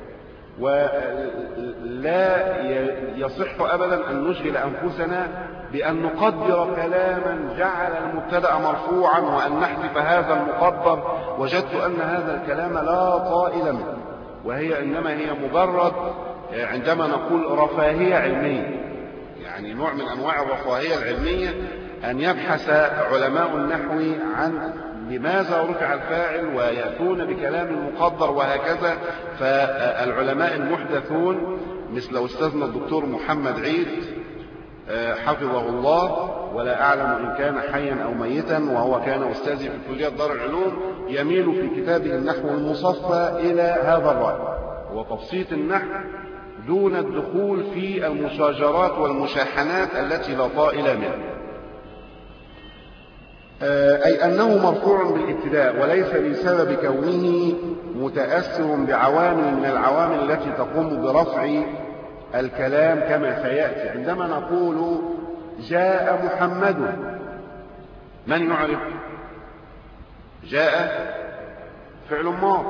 ولا يصح أبدا أن نشغل أنفسنا بأن نقدر كلاما جعل المبتدأ مرفوعا وأن نحذف هذا المقدر. وجدت أن هذا الكلام لا طائل منه، وهي إنما هي مجرد عندما نقول رفاهية علمية، يعني نوع من أنواع الرفاهية العلمية، أن يبحث علماء النحو عن لماذا رفع الفاعل ويأتون بكلام مقدر وهكذا. فالعلماء المحدثون مثل أستاذنا الدكتور محمد عيد حفظه الله، ولا أعلم إن كان حيا أو ميتا، وهو كان أستاذي في كلية دار العلوم، يميل في كتابه النحو المصفى إلى هذا الرأي، وتبسيط النحو دون الدخول في المشاجرات والمشاحنات التي لا طائل منها، أي أنه مرفوع بالابتداء وليس بسبب كونه متأثر بعوامل من العوامل التي تقوم برفع الكلام كما سيأتي. عندما نقول جاء محمد، من يعرف؟ جاء فعل ماض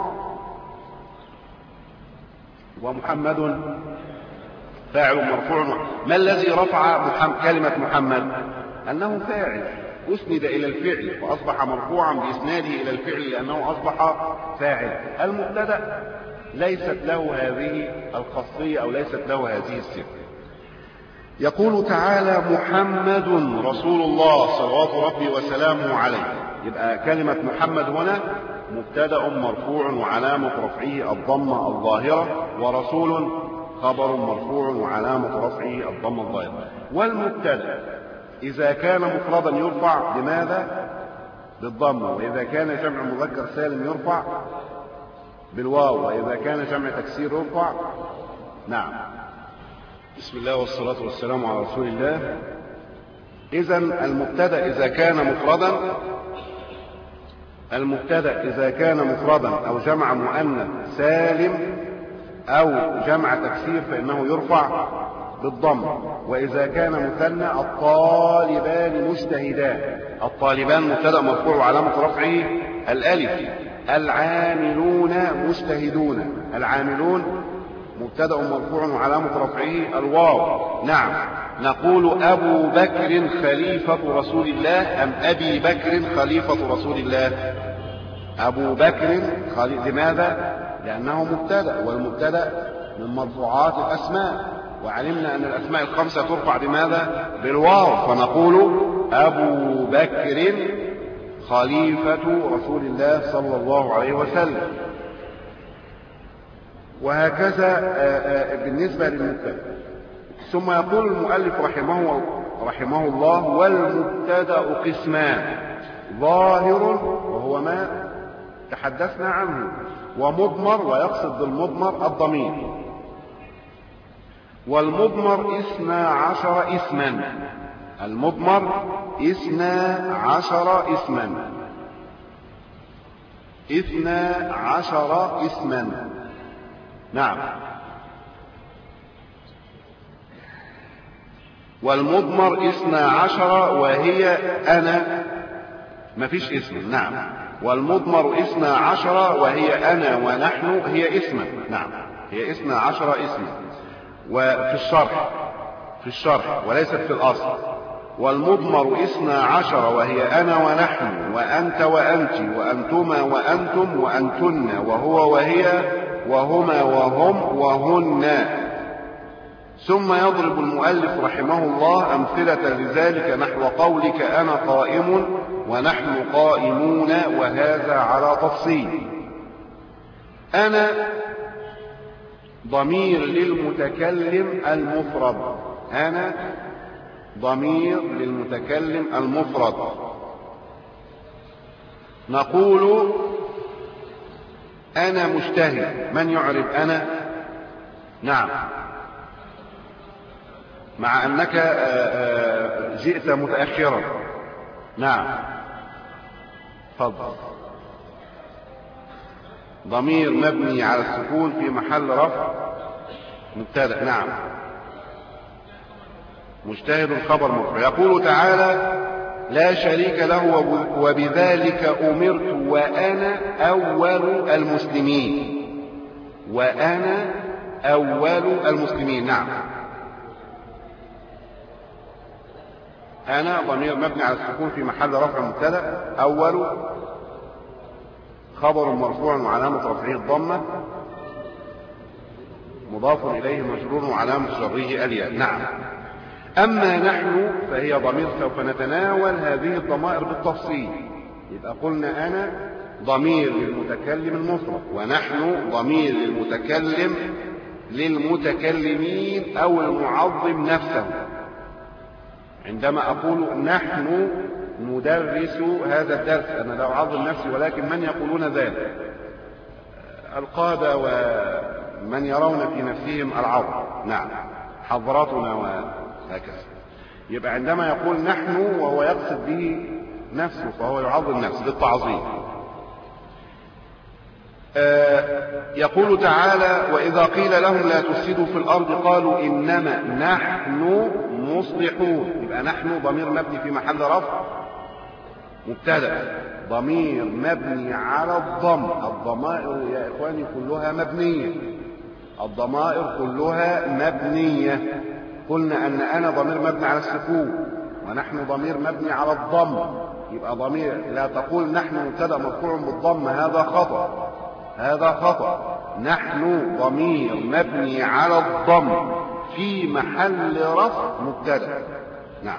ومحمد فاعل مرفوع. ما الذي رفع محمد كلمة محمد؟ أنه فاعل أسند إلى الفعل فأصبح مرفوعا بإسناده إلى الفعل لأنه أصبح فاعل. المبتدأ ليست له هذه الخاصية أو ليست له هذه الصفة. يقول تعالى محمد رسول الله صلوات ربي وسلامه عليه، يبقى كلمة محمد هنا مبتدأ مرفوع وعلامة رفعه الضمة الظاهرة، ورسول خبر مرفوع وعلامة رفعه الضمة الظاهرة. والمبتدأ إذا كان مفردا يرفع بماذا؟ بالضمة، وإذا كان جمع مذكر سالم يرفع بالواو، وإذا كان جمع تكسير يرفع نعم. بسم الله والصلاة والسلام على رسول الله. إذن المبتدأ إذا كان مفردا المبتدأ إذا كان مفردا أو جمع مؤنث سالم أو جمع تكسير فإنه يرفع بالضم. وإذا كان مثنى الطالبان مجتهدان، الطالبان مبتدأ مرفوع وعلامة رفعه الألف. العاملون مجتهدون، العاملون مبتدأ مرفوع وعلامة رفعه الواو. نعم. نقول أبو بكر خليفة رسول الله أم أبي بكر خليفة رسول الله؟ أبو بكر خليفة. لماذا؟ لأنه مبتدأ، والمبتدأ من مرفوعات الأسماء، وعلمنا أن الأسماء الخمسة ترفع بماذا؟ بالواو، فنقول أبو بكر خليفة رسول الله صلى الله عليه وسلم. وهكذا بالنسبة للمبتدأ. ثم يقول المؤلف رحمه رحمه الله والمبتدأ قسمان: ظاهر وهو ما تحدثنا عنه، ومضمر، ويقصد بالمضمر الضمير. والمضمر اثنا عشر اسما، المضمر اثنا عشر اسما، اثنا عشر اسما. نعم. والمضمر اثنا عشر وهي أنا، ما فيش اسم. نعم. والمضمر اثنا عشر وهي أنا ونحن هي اسما. نعم، هي اثنا عشر اسما. وفي الشرح في الشرح وليست في الأصل. والمضمر اثنا عشر وهي أنا ونحن وأنت وأنت وأنتما وأنتم وأنتن وهو وهي وهما وهم وهن. ثم يضرب المؤلف رحمه الله أمثلة لذلك نحو قولك أنا قائم ونحن قائمون، وهذا على تفصيل. أنا ضمير للمتكلم المفرد، أنا ضمير للمتكلم المفرد. نقول أنا مجتهد، من يعرف أنا؟ نعم، مع أنك جئت متأخرا. نعم، تفضل. ضمير مبني على السكون في محل رفع مبتدأ. نعم. مجتهد خبر مرفوع. يقول تعالى لا شريك له وبذلك أمرت وأنا أول المسلمين، وأنا أول المسلمين. نعم. أنا ضمير مبني على السكون في محل رفع مبتدأ، أول خبر مرفوع وعلامة رفعه الضمة، مضاف إليه مجرور وعلامة جره الياء. نعم. أما نحن فهي ضمير، سوف نتناول هذه الضمائر بالتفصيل. يبقى قلنا أنا ضمير للمتكلم المفرد، ونحن ضمير للمتكلم للمتكلمين أو المعظم نفسه. عندما أقول نحن ندرس هذا الدرس، أنا لا أعظم نفسي، ولكن من يقولون ذلك؟ القادة من يرون في نفسهم العظم. نعم، حضراتنا وهكذا. يبقى عندما يقول نحن وهو يقصد به نفسه فهو يعظم نفسه بالتعظيم. يقول تعالى: وإذا قيل لهم لا تفسدوا في الأرض قالوا إنما نحن مصلحون. يبقى نحن ضمير مبني في محل رفع مبتدأ، ضمير مبني على الضم. الضمائر يا إخواني كلها مبنية، الضمائر كلها مبنية. قلنا أن أنا ضمير مبني على السكون ونحن ضمير مبني على الضم. يبقى ضمير، لا تقول نحن مبتدأ مرفوع بالضم، هذا خطأ، هذا خطأ. نحن ضمير مبني على الضم في محل رفع مبتدأ. نعم،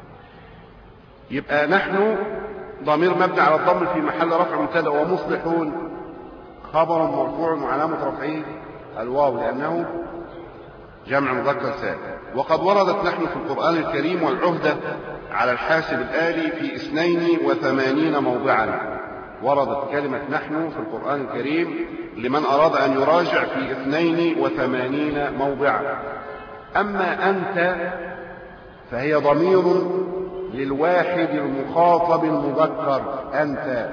يبقى نحن ضمير مبني على الضم في محل رفع مبتدأ، ومصلحون خبر مرفوع وعلامة رفعه الواو لأنه جمع مذكر سالم. وقد وردت نحن في القرآن الكريم والعهدة على الحاسب الآلي في اثنين وثمانين موضعا. وردت كلمة نحن في القرآن الكريم لمن أراد أن يراجع في اثنين وثمانين موضعا. أما أنت فهي ضمير للواحد المخاطب المذكر أنت.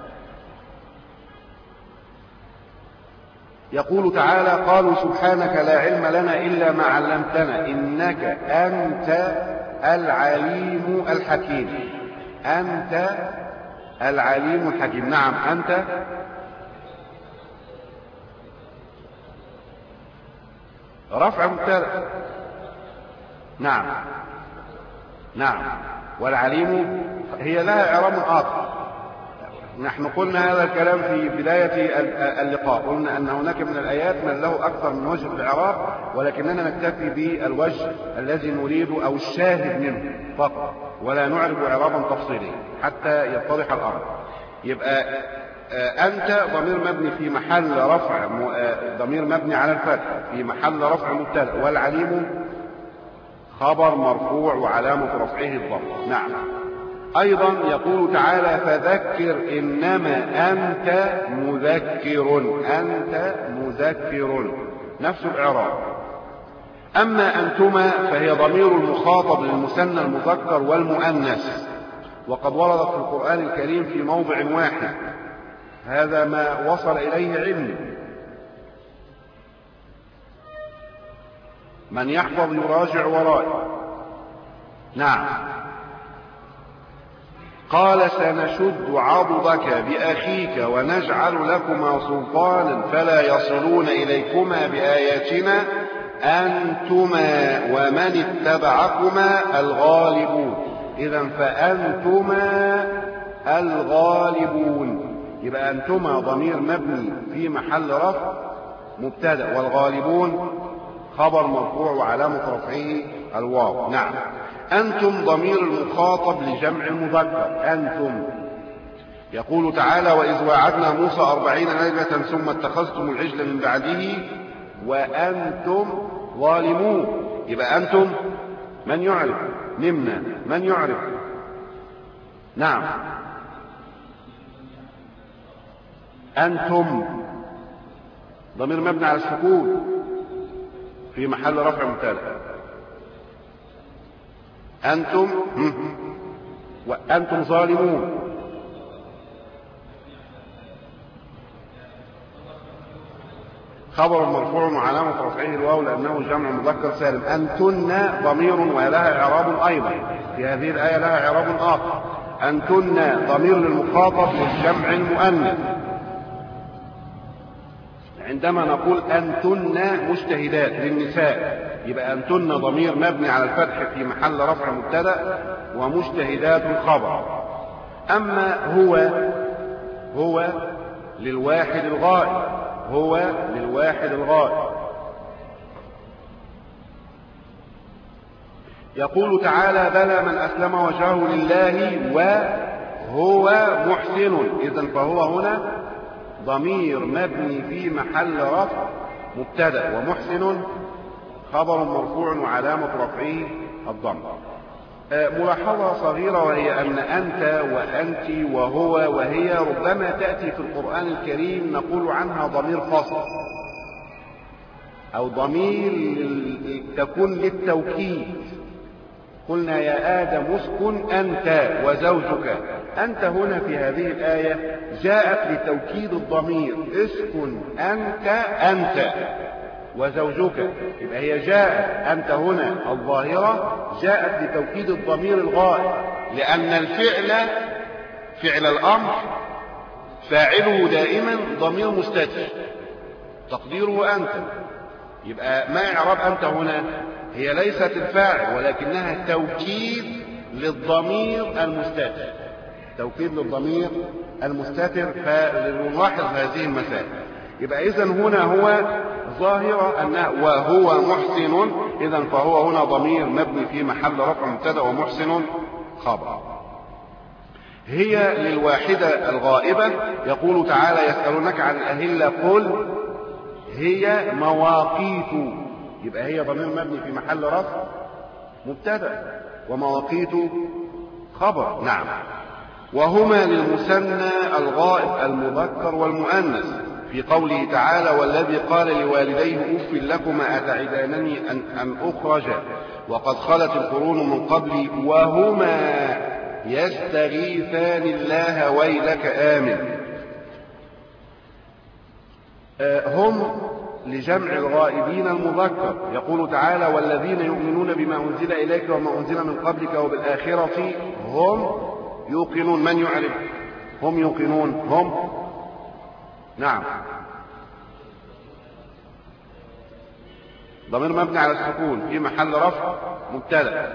يقول تعالى: قالوا سبحانك لا علم لنا إلا ما علمتنا إنك أنت العليم الحكيم. أنت العليم الحكيم. نعم، أنت رفع مبتدأ. نعم نعم، والعليم هي لها إعراب آخر. نحن قلنا هذا الكلام في بداية اللقاء، قلنا أن هناك من الآيات من له أكثر من وجه في الإعراب، ولكننا نكتفي بالوجه الذي نريد أو الشاهد منه فقط، ولا نعرب إعرابا تفصيليا حتى يتضح الأمر. يبقى أنت ضمير مبني في محل رفع، ضمير مبني على الفتح في محل رفع مبتدأ، والعليم خبر مرفوع وعلامة رفعه الضم. نعم. أيضا يقول تعالى: فذكر إنما أنت مذكر. أنت مذكر، نفس الإعراب. أما أنتما فهي ضمير المخاطب للمثنى المذكر والمؤنث، وقد وردت في القرآن الكريم في موضع واحد. هذا ما وصل إليه علمي. من يحفظ يراجع ورائي. نعم. قال: سنشد عضدك بأخيك ونجعل لكما سلطانا فلا يصلون إليكما بآياتنا أنتما ومن اتبعكما الغالبون. إذا فأنتما الغالبون. يبقى أنتما ضمير مبني في محل رفع مبتدأ، والغالبون خبر مرفوع وعلامة رفعه الواو. نعم. أنتم ضمير المخاطب لجمع المذكر أنتم. يقول تعالى: وإذ واعدنا موسى أربعين ليلة ثم اتخذتم العجل من بعده وأنتم ظالمون. يبقى أنتم من يعرف؟ نمنا من يعرف؟ نعم، أنتم ضمير مبني على السكون في محل رفع مبتدأ. أنتم وأنتم ظالمون. خبر مرفوع وعلامة رفعه الواو لأنه جمع مذكر سالم. أنتن ضمير ولها إعراب أيضا، في هذه الآية لها إعراب آخر. أنتن ضمير للمخاطب للجمع المؤنث. عندما نقول أنتن مجتهدات للنساء، يبقى أنتن ضمير مبني على الفتح في محل رفع مبتدأ، ومجتهدات الخبر. أما هو هو للواحد الغائب، هو للواحد الغائب. يقول تعالى: بلى من أسلم وجهه لله وهو محسن. إذن فهو هنا ضمير مبني في محل رفع مبتدأ، ومحسن خبر مرفوع وعلامة رفعه الضم. ملاحظة صغيرة، وهي أن أنت وأنت وهو وهي ربما تأتي في القرآن الكريم نقول عنها ضمير فاصل، أو ضمير تكون للتوكيد. قلنا يا آدم اسكن أنت وزوجك. أنت هنا في هذه الآية جاءت لتوكيد الضمير، اسكن أنت أنت وزوجك. يبقى هي جاءت أنت هنا الظاهرة جاءت لتوكيد الضمير الغائب، لأن الفعل فعل الأمر فاعله دائما ضمير مستتر تقديره أنت. يبقى ما إعراب أنت هنا؟ هي ليست الفاعل ولكنها توكيد للضمير المستتر، توكيد للضمير المستتر. فلنلاحظ هذه المسائل. يبقى إذن هنا هو ظاهرة أنه وهو محسن، إذن فهو هنا ضمير مبني في محل رفع مبتدأ ومحسن خبر. هي للواحدة الغائبة. يقول تعالى يسألونك عن الأهلة قل هي مواقيت. يبقى هي ضمير مبني في محل رفع مبتدأ ومواقيت خبر. نعم. وهما للمثنى الغائب المذكر والمؤنث في قوله تعالى والذي قال لوالديه أف لكما أتعدانني أن, أن أخرج وقد خلت القرون من قبلي وهما يستغيثان الله ويلك آمن. هم لجمع الغائبين المذكر. يقول تعالى والذين يؤمنون بما أنزل إليك وما أنزل من قبلك وبالآخرة هم يوقنون. من يعرف هم يوقنون؟ هم نعم ضمير مبني على السكون في محل رفع مبتدأ،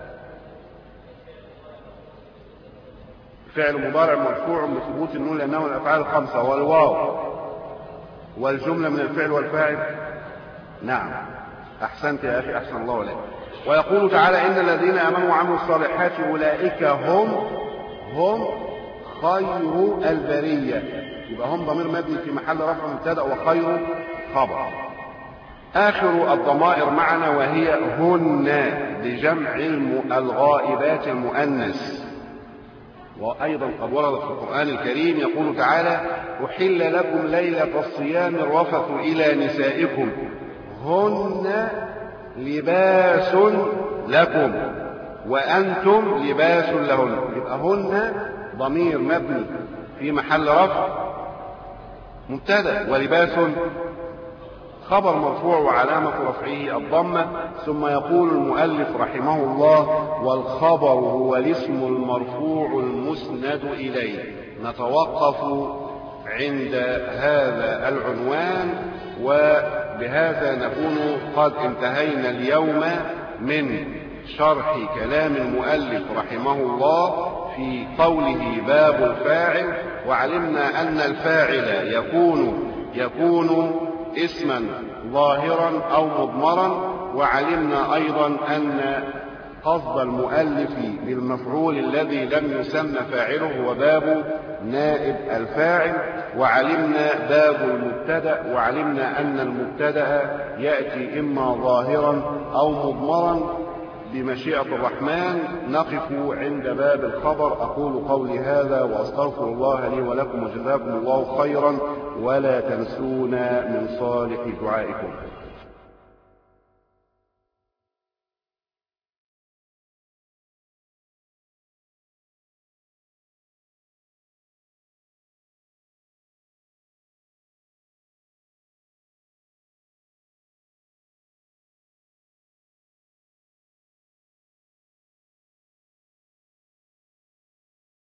فعل مضارع مرفوع بثبوت النون لأنه من الأفعال الخمسة، والواو والجملة من الفعل والفاعل. نعم أحسنت يا أخي أحسن الله عليك. ويقول تعالى إن الذين آمنوا وعملوا الصالحات أولئك هم هم خير البرية. يبقى هم ضمير مبني في محل رفع مبتدأ وخير خبر. آخر الضمائر معنا وهي هن لجمع الغائبات المؤنث. وأيضا قد وردت في القرآن الكريم يقول تعالى أحل لكم ليلة الصيام الرفث إلى نسائكم هن لباس لكم وأنتم لباس لهن. يبقى هن ضمير مبني في محل رفع مبتدأ ولباس خبر مرفوع وعلامة رفعه الضمة. ثم يقول المؤلف رحمه الله والخبر هو الاسم المرفوع المسند إليه. نتوقف عند هذا العنوان وبهذا نكون قد انتهينا اليوم من شرح كلام المؤلف رحمه الله في قوله باب الفاعل. وعلمنا أن الفاعل يكون يكون اسما ظاهرا أو مضمرا. وعلمنا أيضا أن قصد المؤلف بالمفعول الذي لم يسمى فاعله هو باب نائب الفاعل. وعلمنا باب المبتدأ. وعلمنا أن المبتدأ يأتي إما ظاهرا أو مضمرا. بمشيئة الرحمن نقف عند باب الخبر. أقول قولي هذا وأستغفر الله لي ولكم وجزاكم الله خيرا ولا تنسونا من صالح دعائكم.